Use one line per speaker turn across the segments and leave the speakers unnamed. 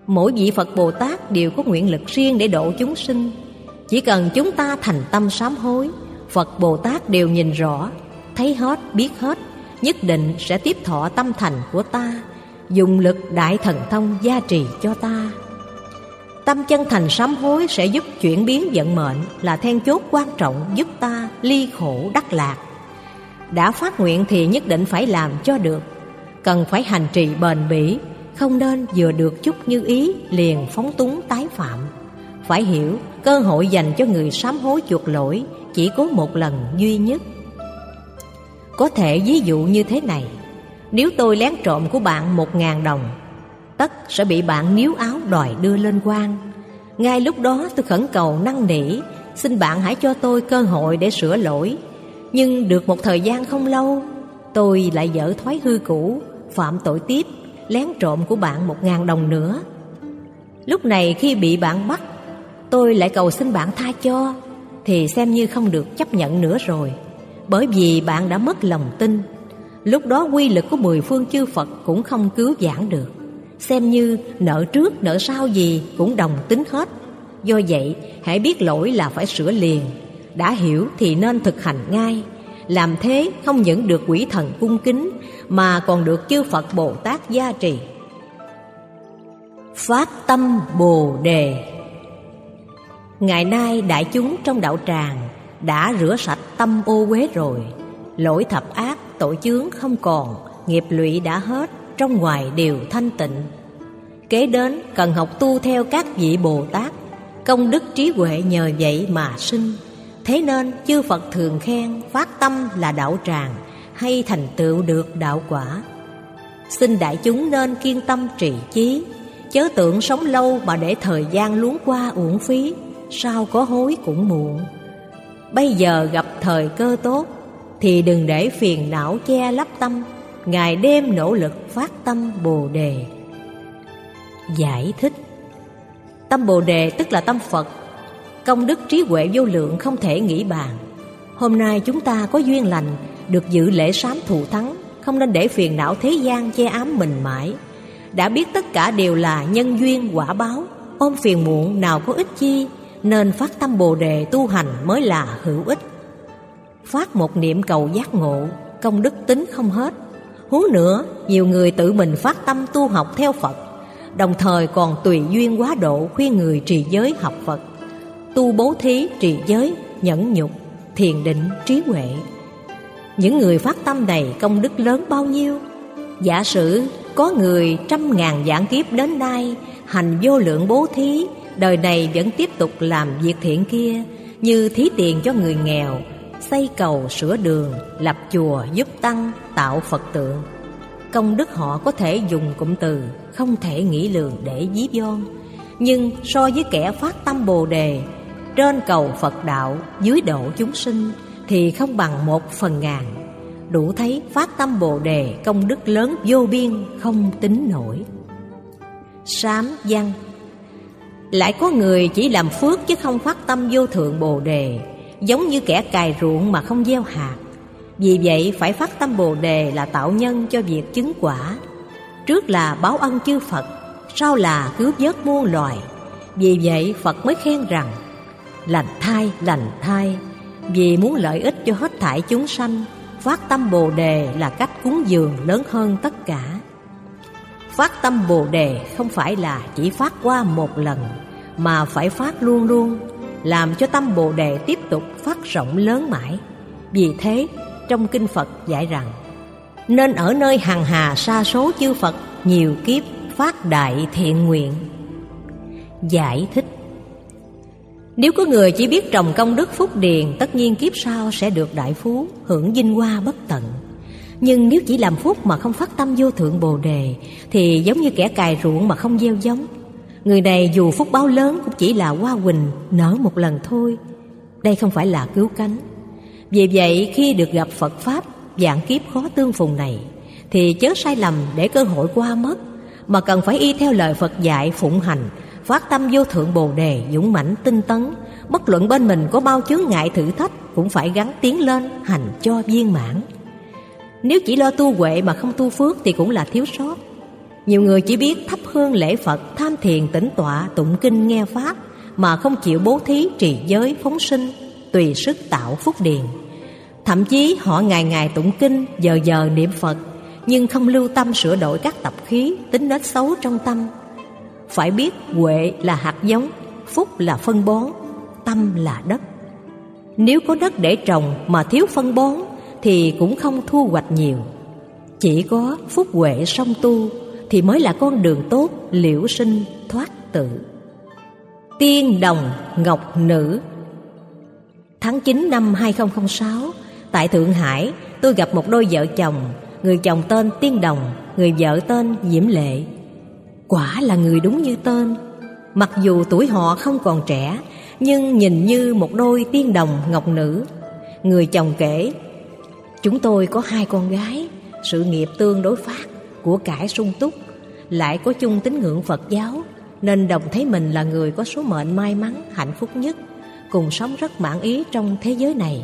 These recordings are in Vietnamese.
Mỗi vị Phật Bồ Tát đều có nguyện lực riêng để độ chúng sinh. Chỉ cần chúng ta thành tâm sám hối, Phật Bồ Tát đều nhìn rõ, thấy hết, biết hết, nhất định sẽ tiếp thọ tâm thành của ta, dùng lực đại thần thông gia trì cho ta. Tâm chân thành sám hối sẽ giúp chuyển biến vận mệnh, là then chốt quan trọng giúp ta ly khổ đắc lạc. Đã phát nguyện thì nhất định phải làm cho được, cần phải hành trì bền bỉ, không nên vừa được chút như ý liền phóng túng tái phạm. Phải hiểu cơ hội dành cho người sám hối chuộc lỗi chỉ có một lần duy nhất. Có thể ví dụ như thế này: nếu tôi lén trộm của bạn 1.000 đồng, tất sẽ bị bạn níu áo đòi đưa lên quan. Ngay lúc đó tôi khẩn cầu năn nỉ, xin bạn hãy cho tôi cơ hội để sửa lỗi. Nhưng được một thời gian không lâu, tôi lại dở thói hư cũ, phạm tội tiếp, lén trộm của bạn 1.000 đồng nữa. Lúc này khi bị bạn bắt, tôi lại cầu xin bạn tha cho, thì xem như không được chấp nhận nữa rồi, bởi vì bạn đã mất lòng tin. Lúc đó quy lực của 10 phương chư Phật cũng không cứu vãn được, xem như nợ trước nợ sau gì cũng đồng tính hết. Do vậy hãy biết lỗi là phải sửa liền, đã hiểu thì nên thực hành ngay. Làm thế không những được quỷ thần cung kính, mà còn được chư Phật Bồ Tát gia trì. Phát tâm Bồ Đề. Ngày nay đại chúng trong đạo tràng đã rửa sạch tâm ô uế rồi, lỗi thập ác, tội chướng không còn, nghiệp lụy đã hết, trong ngoài đều thanh tịnh. Kế đến cần học tu theo các vị Bồ Tát, công đức trí huệ nhờ vậy mà sinh. Thế nên chư Phật thường khen phát tâm là đạo tràng, hay thành tựu được đạo quả. Xin đại chúng nên kiên tâm trì chí, chớ tưởng sống lâu mà để thời gian luống qua uổng phí, sau có hối cũng muộn. Bây giờ gặp thời cơ tốt, thì đừng để phiền não che lấp tâm, ngày đêm nỗ lực phát tâm Bồ Đề. Giải thích: tâm Bồ Đề tức là tâm Phật, công đức trí huệ vô lượng không thể nghĩ bàn. Hôm nay chúng ta có duyên lành được dự lễ sám thù thắng, không nên để phiền não thế gian che ám mình mãi. Đã biết tất cả đều là nhân duyên quả báo, ôm phiền muộn nào có ích chi, nên phát tâm Bồ Đề tu hành mới là hữu ích. Phát một niệm cầu giác ngộ, công đức tính không hết. Huống nữa, nhiều người tự mình phát tâm tu học theo Phật, đồng thời còn tùy duyên quá độ khuyên người trì giới học Phật, tu bố thí, trì giới, nhẫn nhục, thiền định, trí huệ. Những người phát tâm này công đức lớn bao nhiêu? Giả sử có người 100.000 vạn kiếp đến nay hành vô lượng bố thí, đời này vẫn tiếp tục làm việc thiện kia, như thí tiền cho người nghèo, xây cầu sửa đường, lập chùa giúp tăng, tạo Phật tượng. Công đức họ có thể dùng cụm từ không thể nghĩ lường để ví von. Nhưng so với kẻ phát tâm Bồ Đề, trên cầu Phật đạo, dưới độ chúng sinh, thì không bằng 1/1000. Đủ thấy phát tâm Bồ Đề công đức lớn vô biên không tính nổi. Sám văn. Lại có người chỉ làm phước chứ không phát tâm vô thượng Bồ Đề, giống như kẻ cày ruộng mà không gieo hạt. Vì vậy phải phát tâm Bồ Đề là tạo nhân cho việc chứng quả. Trước là báo ân chư Phật, sau là cứu vớt muôn loài. Vì vậy Phật mới khen rằng: lành thai, vì muốn lợi ích cho hết thảy chúng sanh, phát tâm Bồ Đề là cách cúng dường lớn hơn tất cả. Phát tâm Bồ Đề không phải là chỉ phát qua một lần, mà phải phát luôn luôn, làm cho tâm Bồ Đề tiếp tục phát rộng lớn mãi. Vì thế trong kinh Phật dạy rằng: nên ở nơi hằng hà sa số chư Phật, nhiều kiếp phát đại thiện nguyện. Giải thích: nếu có người chỉ biết trồng công đức phúc điền, tất nhiên kiếp sau sẽ được đại phú, hưởng vinh hoa bất tận. Nhưng nếu chỉ làm phúc mà không phát tâm vô thượng Bồ Đề, thì giống như kẻ cày ruộng mà không gieo giống. Người này dù phúc báo lớn cũng chỉ là hoa huỳnh nở một lần thôi. Đây không phải là cứu cánh. Vì vậy khi được gặp Phật Pháp vạn kiếp khó tương phùng này, thì chớ sai lầm để cơ hội qua mất, mà cần phải y theo lời Phật dạy phụng hành, phát tâm vô thượng Bồ Đề dũng mãnh tinh tấn. Bất luận bên mình có bao chướng ngại thử thách, cũng phải gắng tiến lên hành cho viên mãn. Nếu chỉ lo tu huệ mà không tu phước thì cũng là thiếu sót. Nhiều người chỉ biết thắp hương lễ Phật, tham thiền tĩnh tọa, tụng kinh nghe pháp, mà không chịu bố thí, trì giới, phóng sinh, tùy sức tạo phúc điền. Thậm chí họ ngày ngày tụng kinh, giờ giờ niệm Phật, nhưng không lưu tâm sửa đổi các tập khí, tính nết xấu trong tâm. Phải biết huệ là hạt giống, phúc là phân bón, tâm là đất. Nếu có đất để trồng mà thiếu phân bón thì cũng không thu hoạch nhiều. Chỉ có phúc huệ song tu thì mới là con đường tốt, liễu sinh thoát tự. Tiên đồng ngọc nữ. Tháng 9 năm 2006, tại Thượng Hải, tôi gặp một đôi vợ chồng. Người chồng tên Tiên Đồng, người vợ tên Diễm Lệ. Quả là người đúng như tên. Mặc dù tuổi họ không còn trẻ, nhưng nhìn như một đôi tiên đồng ngọc nữ. Người chồng kể: chúng tôi có 2 con gái, sự nghiệp tương đối phát, của cải sung túc, lại có chung tín ngưỡng Phật giáo, nên Đồng thấy mình là người có số mệnh may mắn, hạnh phúc nhất, cùng sống rất mãn ý trong thế giới này.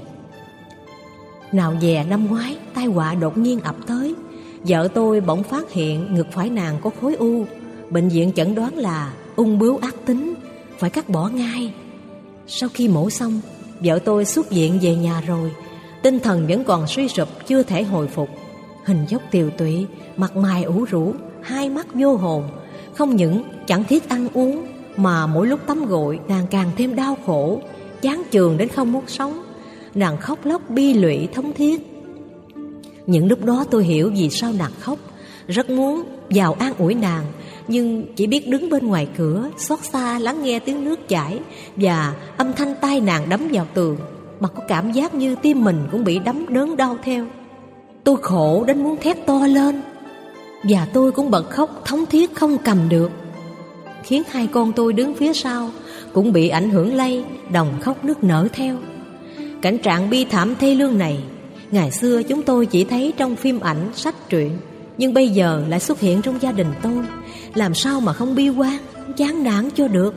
Nào dè năm ngoái, tai họa đột nhiên ập tới. Vợ tôi bỗng phát hiện ngực phải nàng có khối u. Bệnh viện chẩn đoán là ung bướu ác tính, phải cắt bỏ ngay. Sau khi mổ xong, vợ tôi xuất viện về nhà rồi. Tinh thần vẫn còn suy sụp, chưa thể hồi phục. Hình dốc tiều tụy, mặt mày ủ rũ, hai mắt vô hồn. Không những chẳng thiết ăn uống, mà mỗi lúc tắm gội nàng càng thêm đau khổ, chán chường đến không muốn sống. Nàng khóc lóc bi lụy thống thiết. Những lúc đó tôi hiểu vì sao nàng khóc, rất muốn vào an ủi nàng, nhưng chỉ biết đứng bên ngoài cửa xót xa lắng nghe tiếng nước chảy và âm thanh tay nàng đấm vào tường, mà có cảm giác như tim mình cũng bị đấm đớn đau theo. Tôi khổ đến muốn thét to lên, và tôi cũng bật khóc thống thiết không cầm được, khiến 2 con tôi đứng phía sau cũng bị ảnh hưởng lây, đồng khóc nức nở theo. Cảnh trạng bi thảm thê lương này, ngày xưa chúng tôi chỉ thấy trong phim ảnh, sách truyện, nhưng bây giờ lại xuất hiện trong gia đình tôi. Làm sao mà không bi quan, chán nản cho được.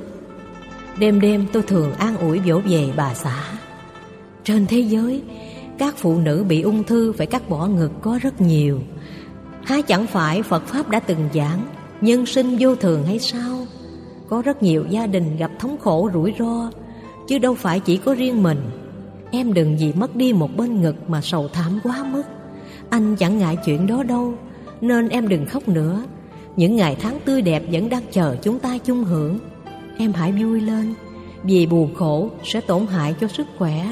Đêm đêm tôi thường an ủi dỗ về bà xã. Trên thế giới, các phụ nữ bị ung thư phải cắt bỏ ngực có rất nhiều. Há chẳng phải Phật Pháp đã từng giảng nhân sinh vô thường hay sao? Có rất nhiều gia đình gặp thống khổ rủi ro, chứ đâu phải chỉ có riêng mình. Em đừng vì mất đi một bên ngực mà sầu thảm quá mức. Anh chẳng ngại chuyện đó đâu, nên em đừng khóc nữa. Những ngày tháng tươi đẹp vẫn đang chờ chúng ta chung hưởng. Em hãy vui lên, vì buồn khổ sẽ tổn hại cho sức khỏe.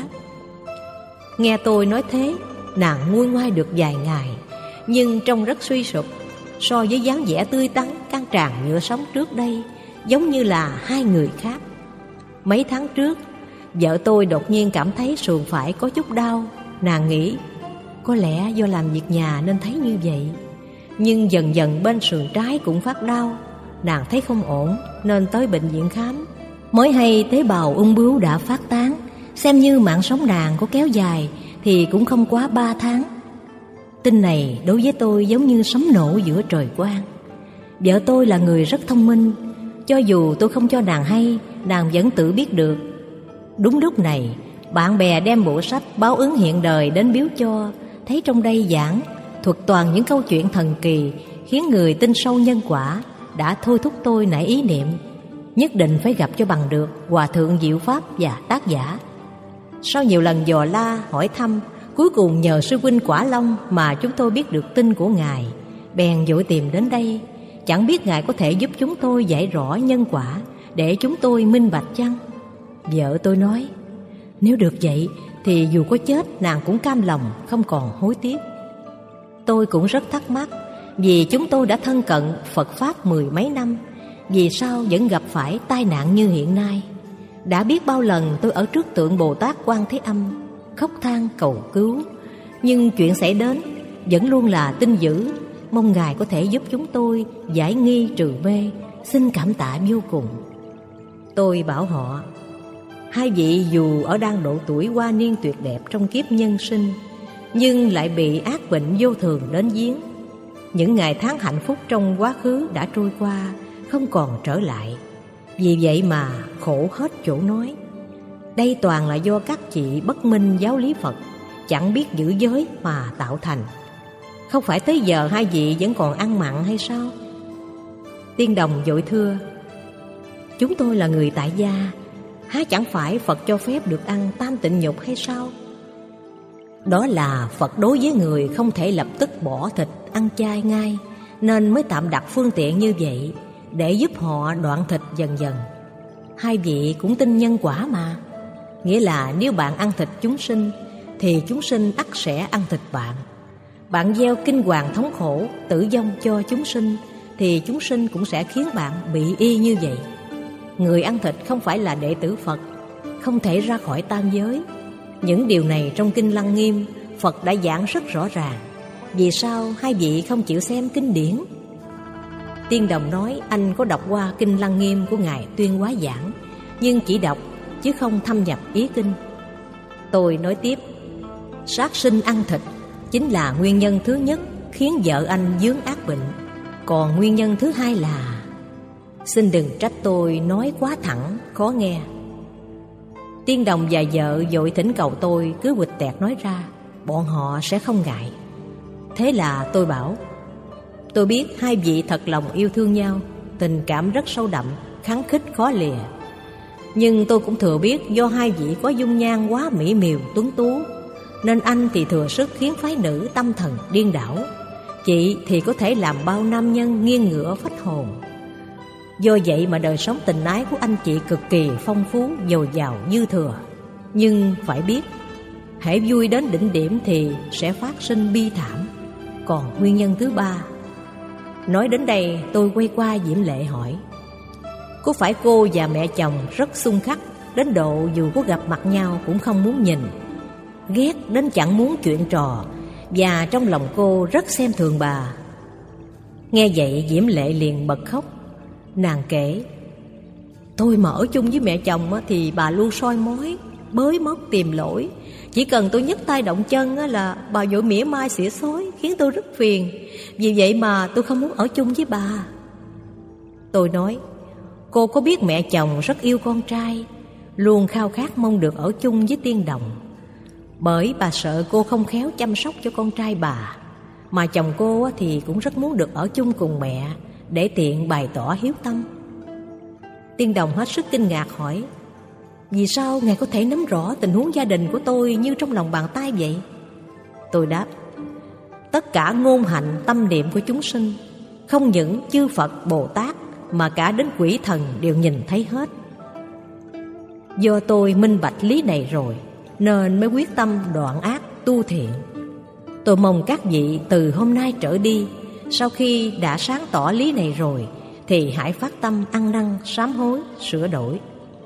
Nghe tôi nói thế, nàng nguôi ngoai được vài ngày, nhưng trông rất suy sụp. So với dáng vẻ tươi tắn, căng tràn nhựa sống trước đây, giống như là 2 người khác. Mấy tháng trước, vợ tôi đột nhiên cảm thấy sườn phải có chút đau. Nàng nghĩ có lẽ do làm việc nhà nên thấy như vậy. Nhưng dần dần bên sườn trái cũng phát đau. Nàng thấy không ổn nên tới bệnh viện khám. Mới hay tế bào ung bướu đã phát tán. Xem như mạng sống nàng có kéo dài thì cũng không quá 3 tháng. Tin này đối với tôi giống như sấm nổ giữa trời quang. Vợ tôi là người rất thông minh. Cho dù tôi không cho nàng hay, nàng vẫn tự biết được. Đúng lúc này, bạn bè đem bộ sách Báo ứng hiện đời đến biếu cho. Thấy trong đây giảng thuật toàn những câu chuyện thần kỳ, khiến người tin sâu nhân quả, đã thôi thúc tôi nảy ý niệm nhất định phải gặp cho bằng được Hòa thượng Diệu Pháp và tác giả. Sau nhiều lần dò la hỏi thăm, cuối cùng nhờ sư huynh Quả Long mà chúng tôi biết được tin của ngài, bèn vội tìm đến đây. Chẳng biết ngài có thể giúp chúng tôi giải rõ nhân quả để chúng tôi minh bạch chăng? Vợ tôi nói, nếu được vậy thì dù có chết nàng cũng cam lòng, không còn hối tiếc. Tôi cũng rất thắc mắc, vì chúng tôi đã thân cận Phật Pháp 10 mấy năm, vì sao vẫn gặp phải tai nạn như hiện nay? Đã biết bao lần tôi ở trước tượng Bồ Tát Quan Thế Âm khóc than cầu cứu, nhưng chuyện xảy đến vẫn luôn là tin dữ. Mong ngài có thể giúp chúng tôi giải nghi trừ mê, xin cảm tạ vô cùng. Tôi bảo họ, 2 vị dù ở đang độ tuổi hoa niên tuyệt đẹp trong kiếp nhân sinh, nhưng lại bị ác bệnh vô thường đến giếng. Những ngày tháng hạnh phúc trong quá khứ đã trôi qua, không còn trở lại. Vì vậy mà khổ hết chỗ nói. Đây toàn là do các chị bất minh giáo lý Phật, chẳng biết giữ giới mà tạo thành. Không phải tới giờ 2 vị vẫn còn ăn mặn hay sao? Tiên Đồng vội thưa: chúng tôi là người tại gia, há chẳng phải Phật cho phép được ăn tam tịnh nhục hay sao? Đó là Phật đối với người không thể lập tức bỏ thịt ăn chay ngay, nên mới tạm đặt phương tiện như vậy để giúp họ đoạn thịt dần dần. Hai vị cũng tin nhân quả mà. Nghĩa là nếu bạn ăn thịt chúng sinh thì chúng sinh ắt sẽ ăn thịt bạn. Bạn gieo kinh hoàng thống khổ, tử vong cho chúng sinh thì chúng sinh cũng sẽ khiến bạn bị y như vậy. Người ăn thịt không phải là đệ tử Phật, không thể ra khỏi tam giới. Những điều này trong Kinh Lăng Nghiêm Phật đã giảng rất rõ ràng. Vì sao hai vị không chịu xem kinh điển? Tiên Đồng nói anh có đọc qua Kinh Lăng Nghiêm của Ngài Tuyên Hóa giảng, nhưng chỉ đọc chứ không thâm nhập ý kinh. Tôi nói tiếp: sát sinh ăn thịt chính là nguyên nhân thứ nhất khiến vợ anh vướng ác bệnh. Còn nguyên nhân thứ hai là... Xin đừng trách tôi nói quá thẳng, khó nghe. Tiên Đồng và vợ vội thỉnh cầu tôi cứ quịch tẹt nói ra, bọn họ sẽ không ngại. Thế là tôi bảo: tôi biết hai vị thật lòng yêu thương nhau, tình cảm rất sâu đậm, khăng khít khó lìa. Nhưng tôi cũng thừa biết do hai vị có dung nhan quá mỹ miều tuấn tú, nên anh thì thừa sức khiến phái nữ tâm thần điên đảo, chị thì có thể làm bao nam nhân nghiêng ngửa phách hồn. Do vậy mà đời sống tình ái của anh chị cực kỳ phong phú, dồi dào dư thừa. Nhưng phải biết, hễ vui đến đỉnh điểm thì sẽ phát sinh bi thảm. Còn nguyên nhân thứ ba... Nói đến đây tôi quay qua Diễm Lệ hỏi: có phải cô và mẹ chồng rất xung khắc đến độ dù có gặp mặt nhau cũng không muốn nhìn, ghét đến chẳng muốn chuyện trò, và trong lòng cô rất xem thường bà? Nghe vậy Diễm Lệ liền bật khóc. Nàng kể: tôi mà ở chung với mẹ chồng thì bà luôn soi mói, bới móc tìm lỗi. Chỉ cần tôi nhấc tay động chân là bà vội mỉa mai xỉa xói, khiến tôi rất phiền. Vì vậy mà tôi không muốn ở chung với bà. Tôi nói: cô có biết mẹ chồng rất yêu con trai, luôn khao khát mong được ở chung với Tiên Đồng. Bởi bà sợ cô không khéo chăm sóc cho con trai bà. Mà chồng cô thì cũng rất muốn được ở chung cùng mẹ, để tiện bày tỏ hiếu tâm. Tiên Đồng hết sức kinh ngạc hỏi: vì sao ngài có thể nắm rõ tình huống gia đình của tôi như trong lòng bàn tay vậy? Tôi đáp: tất cả ngôn hạnh tâm niệm của chúng sinh, không những chư Phật Bồ Tát mà cả đến quỷ thần đều nhìn thấy hết. Do tôi minh bạch lý này rồi nên mới quyết tâm đoạn ác tu thiện. Tôi mong các vị từ hôm nay trở đi, sau khi đã sáng tỏ lý này rồi thì hãy phát tâm ăn năn sám hối sửa đổi.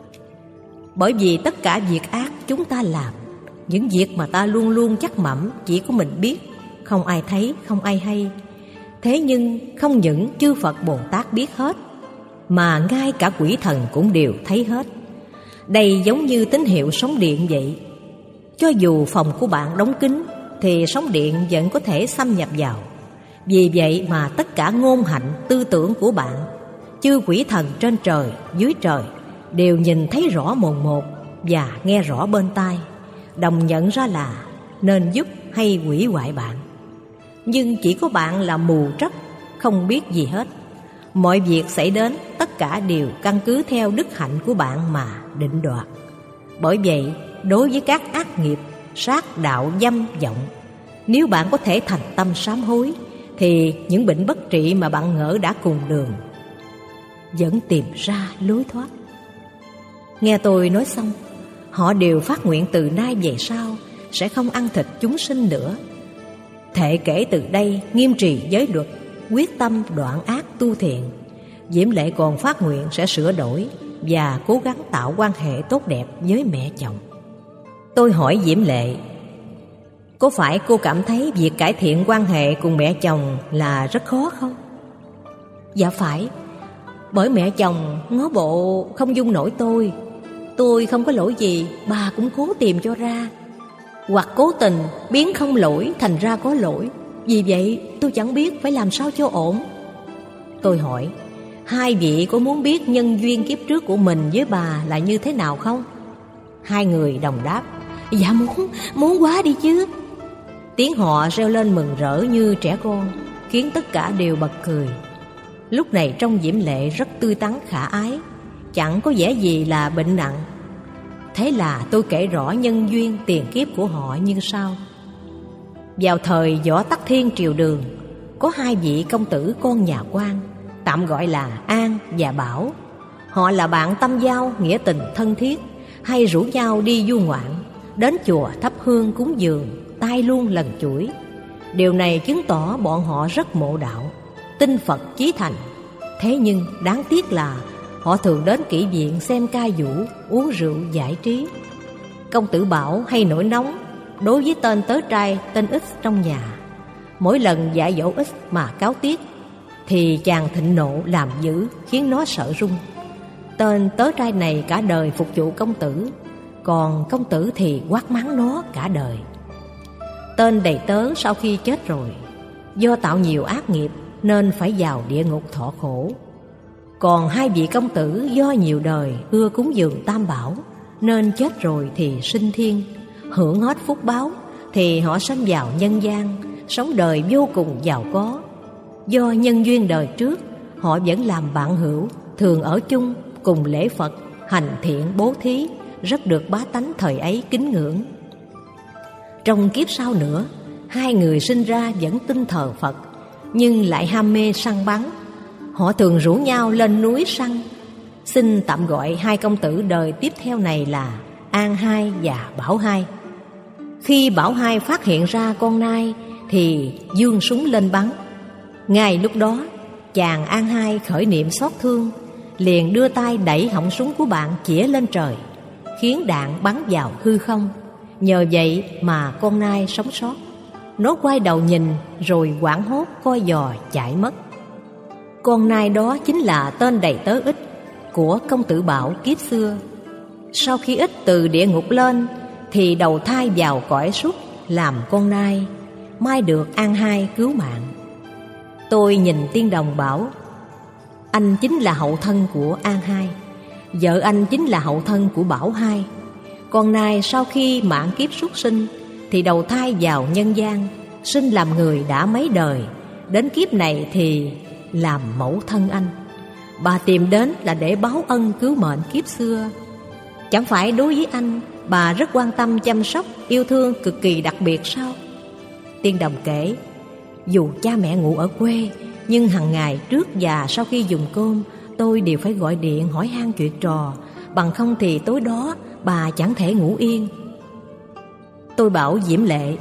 Bởi vì tất cả việc ác chúng ta làm, những việc mà ta luôn luôn chắc mẩm chỉ có mình biết, không ai thấy, không ai hay. Thế nhưng không những chư Phật Bồ Tát biết hết, mà ngay cả quỷ thần cũng đều thấy hết. Đây giống như tín hiệu sóng điện vậy. Cho dù phòng của bạn đóng kín thì sóng điện vẫn có thể xâm nhập vào. Vì vậy mà tất cả ngôn hạnh tư tưởng của bạn, chư quỷ thần trên trời dưới trời đều nhìn thấy rõ mồn một và nghe rõ bên tai, đồng nhận ra là nên giúp hay hủy hoại bạn. Nhưng chỉ có bạn là mù trất, không biết gì hết. Mọi việc xảy đến tất cả đều căn cứ theo đức hạnh của bạn mà định đoạt. Bởi vậy, đối với các ác nghiệp, sát đạo dâm vọng, nếu bạn có thể thành tâm sám hối, thì những bệnh bất trị mà bạn ngỡ đã cùng đường vẫn tìm ra lối thoát. Nghe tôi nói xong, họ đều phát nguyện từ nay về sau sẽ không ăn thịt chúng sinh nữa. Thệ kể từ đây nghiêm trì giới luật, quyết tâm đoạn ác tu thiện. Diễm Lệ còn phát nguyện sẽ sửa đổi và cố gắng tạo quan hệ tốt đẹp với mẹ chồng. Tôi hỏi Diễm Lệ: có phải cô cảm thấy việc cải thiện quan hệ cùng mẹ chồng là rất khó không? Dạ phải. Bởi mẹ chồng ngó bộ không dung nổi tôi không có lỗi gì, bà cũng cố tìm cho ra, hoặc cố tình biến không lỗi thành ra có lỗi. Vì vậy tôi chẳng biết phải làm sao cho ổn. Tôi hỏi: hai vị có muốn biết nhân duyên kiếp trước của mình với bà là như thế nào không? Hai người đồng đáp: dạ muốn quá đi chứ. Tiếng họ reo lên mừng rỡ như trẻ con, khiến tất cả đều bật cười. lúc này trông Diễm Lệ rất tươi tắn khả ái, chẳng có vẻ gì là bệnh nặng. Thế là tôi kể rõ nhân duyên tiền kiếp của họ như sau. Vào thời Võ Tắc Thiên triều Đường, có hai vị công tử con nhà quan, tạm gọi là An và Bảo. Họ là bạn tâm giao, nghĩa tình thân thiết, hay rủ nhau đi du ngoạn, đến chùa thắp hương cúng dường, tay luôn lần chuỗi. Điều này chứng tỏ bọn họ rất mộ đạo, tin Phật chí thành. Thế nhưng đáng tiếc là họ thường đến kỹ viện xem ca vũ, uống rượu giải trí. Công tử Bảo hay nổi nóng đối với tên tớ trai tên X trong nhà. Mỗi lần dạy dỗ X mà cáo tiết thì chàng thịnh nộ làm dữ, khiến nó sợ run. Tên tớ trai này cả đời phục vụ công tử, còn công tử thì quát mắng nó cả đời. Tên đầy tớ sau khi chết rồi, do tạo nhiều ác nghiệp nên phải vào địa ngục thọ khổ. Còn hai vị công tử do nhiều đời ưa cúng dường Tam Bảo nên chết rồi thì sinh thiên, hưởng hết phúc báo thì họ sanh vào nhân gian, sống đời vô cùng giàu có. Do nhân duyên đời trước, họ vẫn làm bạn hữu, thường ở chung, cùng lễ Phật, hành thiện bố thí, rất được bá tánh thời ấy kính ngưỡng. Trong kiếp sau nữa, hai người sinh ra vẫn tin thờ Phật, nhưng lại ham mê săn bắn. Họ thường rủ nhau lên núi săn. Xin tạm gọi hai công tử đời tiếp theo này là An Hai và Bảo Hai. Khi Bảo Hai phát hiện ra con nai thì giương súng lên bắn. Ngay lúc đó, chàng An Hai khởi niệm xót thương, liền đưa tay đẩy họng súng của bạn chĩa lên trời, khiến đạn bắn vào hư không. Nhờ vậy mà con nai sống sót. Nó quay đầu nhìn rồi hoảng hốt coi giò chạy mất. Con nai đó chính là tên đầy tớ Ích của công tử Bảo kiếp xưa. Sau khi Ích từ địa ngục lên thì đầu thai vào cõi súc làm con nai, may được An Hai cứu mạng. Tôi nhìn Tiên Đồng bảo: anh chính là hậu thân của An Hai, vợ anh chính là hậu thân của Bảo Hai. Con nai sau khi mãn kiếp súc sinh thì đầu thai vào nhân gian, sinh làm người đã mấy đời, đến kiếp này thì làm mẫu thân anh. Bà tìm đến là để báo ân cứu mệnh kiếp xưa. Chẳng phải đối với anh, bà rất quan tâm chăm sóc, yêu thương cực kỳ đặc biệt sao? Tiên Đồng kể, dù cha mẹ ngủ ở quê, nhưng hàng ngày trước và sau khi dùng cơm, tôi đều phải gọi điện hỏi han chuyện trò, bằng không thì tối đó bà chẳng thể ngủ yên. Tôi bảo Diễm Lệ: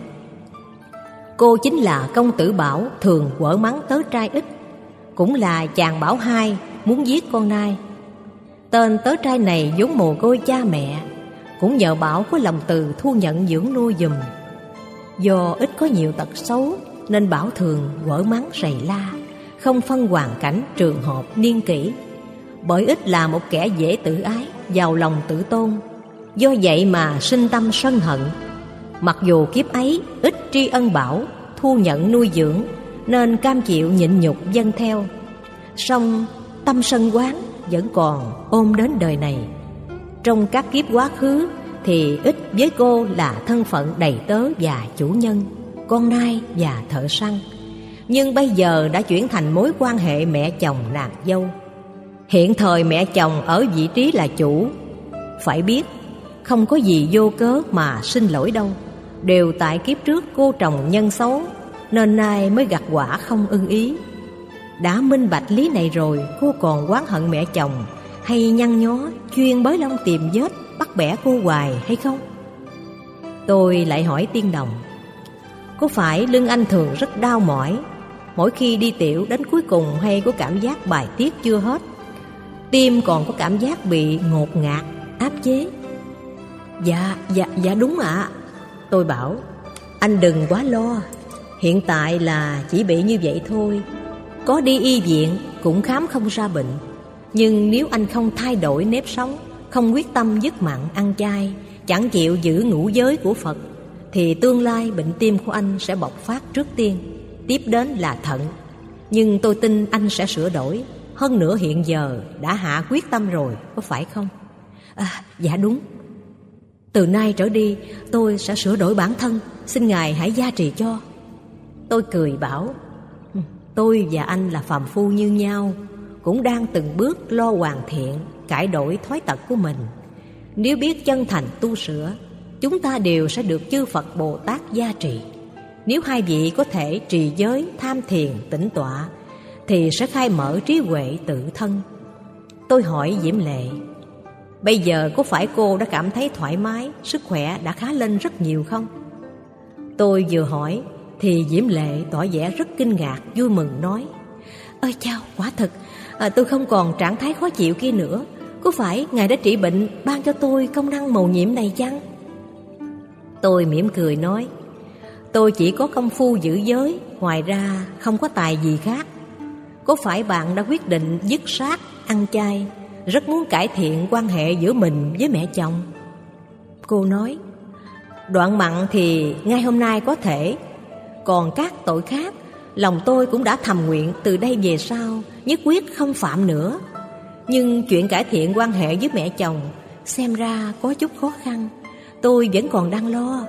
cô chính là công tử Bảo thường quở mắng tớ trai Ích, cũng là chàng Bảo Hai muốn giết con nai. Tên tớ trai này vốn mồ côi cha mẹ, cũng nhờ Bảo có lòng từ thu nhận dưỡng nuôi giùm. Do Ích có nhiều tật xấu nên Bảo thường quở mắng rầy la, không phân hoàn cảnh, trường hợp, niên kỷ. Bởi Ích là một kẻ dễ tự ái, giàu lòng tự tôn, do vậy mà sinh tâm sân hận. Mặc dù kiếp ấy Ích tri ân Bảo, thu nhận nuôi dưỡng, nên cam chịu nhịn nhục vâng theo, song tâm sân oán vẫn còn ôm đến đời này. Trong các kiếp quá khứ thì Ích với cô là thân phận đầy tớ và chủ nhân, con nai và thợ săn. Nhưng bây giờ đã chuyển thành mối quan hệ mẹ chồng nàng dâu. Hiện thời mẹ chồng ở vị trí là chủ. Phải biết, không có gì vô cớ mà sinh lỗi đâu, đều tại kiếp trước cô trồng nhân xấu, nên nay mới gặt quả không ưng ý. Đã minh bạch lý này rồi, cô còn oán hận mẹ chồng hay nhăn nhó chuyên bới lông tìm vết bắt bẻ cô hoài hay không? Tôi lại hỏi Tiên Đồng: có phải lưng anh thường rất đau mỏi, mỗi khi đi tiểu đến cuối cùng hay có cảm giác bài tiết chưa hết, tim còn có cảm giác bị ngột ngạt, áp chế? Dạ đúng ạ. Tôi bảo: anh đừng quá lo, hiện tại là chỉ bị như vậy thôi, có đi y viện cũng khám không ra bệnh. Nhưng nếu anh không thay đổi nếp sống, không quyết tâm dứt mặn ăn chay, chẳng chịu giữ ngũ giới của Phật, thì tương lai bệnh tim của anh sẽ bộc phát trước tiên, tiếp đến là thận. Nhưng tôi tin anh sẽ sửa đổi. Hơn nữa hiện giờ đã hạ quyết tâm rồi, có phải không? Dạ đúng. Từ nay trở đi tôi sẽ sửa đổi bản thân, xin Ngài hãy gia trì cho. Tôi cười bảo: tôi và anh là phàm phu như nhau, cũng đang từng bước lo hoàn thiện, cải đổi thói tật của mình. Nếu biết chân thành tu sửa, chúng ta đều sẽ được chư Phật Bồ Tát gia trì. Nếu hai vị có thể trì giới, tham thiền, tĩnh tọa, thì sẽ khai mở trí huệ tự thân. Tôi hỏi Diễm Lệ: bây giờ có phải cô đã cảm thấy thoải mái, sức khỏe đã khá lên rất nhiều không? Tôi vừa hỏi thì Diễm Lệ tỏ vẻ rất kinh ngạc, vui mừng nói: ơi chao, quả thực tôi không còn trạng thái khó chịu kia nữa. Có phải Ngài đã trị bệnh ban cho tôi công năng mầu nhiệm này chăng? Tôi mỉm cười nói: tôi chỉ có công phu giữ giới, ngoài ra không có tài gì khác. Có phải bạn đã quyết định dứt sát, ăn chay, rất muốn cải thiện quan hệ giữa mình với mẹ chồng? Cô nói: đoạn mặn thì ngay hôm nay có thể, còn các tội khác, lòng tôi cũng đã thầm nguyện từ đây về sau nhất quyết không phạm nữa. Nhưng chuyện cải thiện quan hệ với mẹ chồng xem ra có chút khó khăn, tôi vẫn còn đang lo.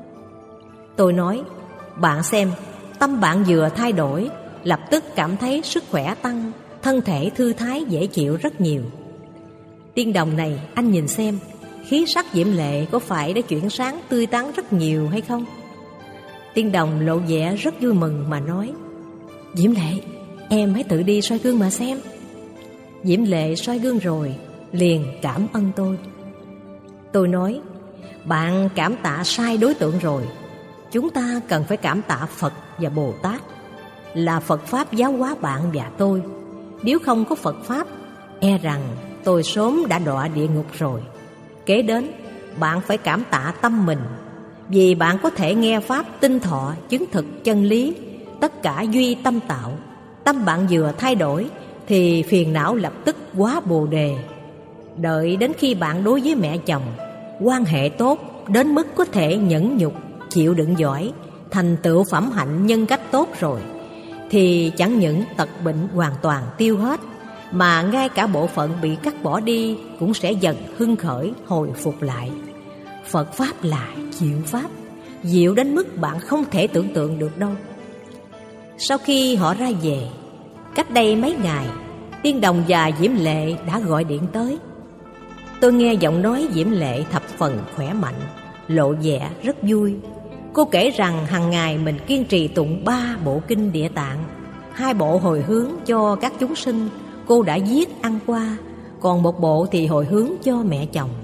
Tôi nói: bạn xem, tâm bạn vừa thay đổi, lập tức cảm thấy sức khỏe tăng, thân thể thư thái dễ chịu rất nhiều. Tiên đồng này, anh nhìn xem, khí sắc Diễm Lệ có phải đã chuyển sáng tươi tắn rất nhiều hay không? Tiên đồng lộ vẻ rất vui mừng mà nói: Diễm Lệ, em hãy tự đi soi gương mà xem. Diễm Lệ soi gương rồi liền cảm ơn tôi. Tôi nói: bạn cảm tạ sai đối tượng rồi. Chúng ta cần phải cảm tạ Phật và Bồ Tát, là Phật Pháp giáo hóa bạn và tôi. Nếu không có Phật Pháp, e rằng tôi sớm đã đọa địa ngục rồi. Kế đến, bạn phải cảm tạ tâm mình, vì bạn có thể nghe Pháp tinh thọ, chứng thực chân lý. Tất cả duy tâm tạo. Tâm bạn vừa thay đổi thì phiền não lập tức hóa Bồ Đề. Đợi đến khi bạn đối với mẹ chồng quan hệ tốt đến mức có thể nhẫn nhục, chịu đựng giỏi, thành tựu phẩm hạnh nhân cách tốt rồi, thì chẳng những tật bệnh hoàn toàn tiêu hết, mà ngay cả bộ phận bị cắt bỏ đi cũng sẽ dần hưng khởi, hồi phục lại. Phật Pháp là diệu Pháp, diệu đến mức bạn không thể tưởng tượng được đâu. Sau khi họ ra về, cách đây mấy ngày, Tiên đồng và Diễm Lệ đã gọi điện tới. Tôi nghe giọng nói Diễm Lệ thập phần khỏe mạnh, lộ vẻ rất vui. Cô kể rằng hàng ngày mình kiên trì tụng 3 bộ kinh Địa Tạng, 2 bộ hồi hướng cho các chúng sinh cô đã viết ăn qua, còn 1 bộ thì hồi hướng cho mẹ chồng.